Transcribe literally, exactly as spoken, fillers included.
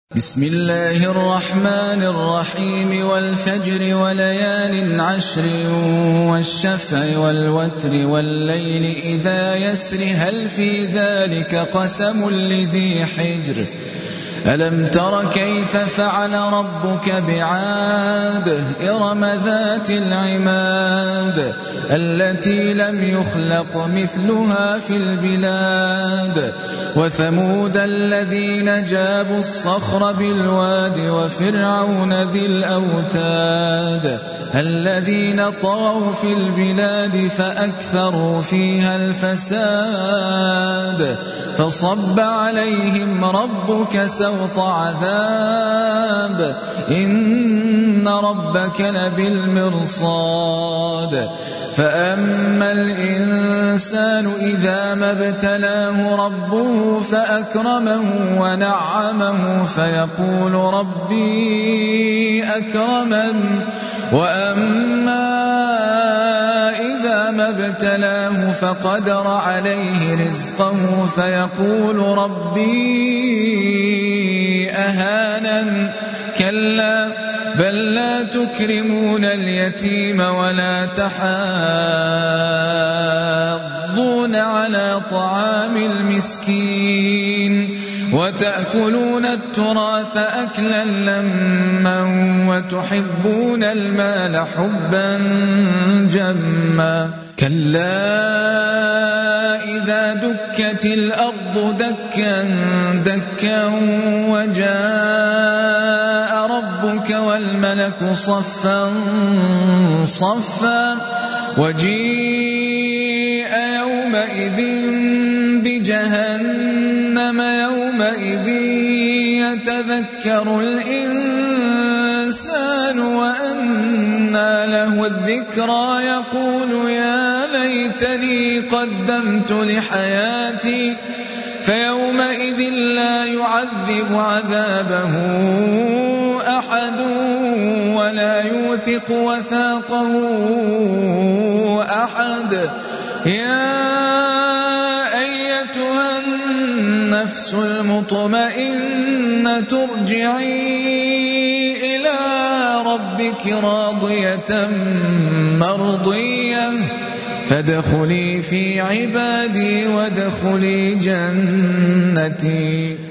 بسم الله الرحمن الرحيم والفجر وليال عشر والشفع والوتر والليل إذا يسر هل في ذلك قسم لذي حجر ألم تر كيف فعل ربك بعاد إرم ذات العماد التي لم يخلق مثلها في البلاد وثمود الذين جابوا الصخر بالواد وفرعون ذي الأوتاد الذين طغوا في البلاد فأكثروا فيها الفساد فصب عليهم ربك سوط عذاب إن ربك لبالمرصاد فأما الإنسان إذا ما ابتلاه ربه فأكرمه ونعمه فيقول ربي أكرمن وأما إذا ما ابتلاه فقدر عليه رزقه فيقول ربي أهانن كلا بل لا تكرمون اليتيم ولا تحاضون على طعام المسكين وتأكلون التراث أكلا لما وتحبون المال حبا جما كلا إذا دكت الأرض دكا دكا وجاء ربك والملك صفا صفا وجيء يومئذ بجهنم يومئذ يتذكر الإنسان وأنى له الذكرى يقول يا ليتني قدمت لحياتي فيومئذ لا يعذب عذابه أحد ولا يوثق وثاقه أحد يا أيتها النفس المطمئنة ارجعي إلى ربك راضية مرضية فادخلي في عبادي وادخلي جنتي.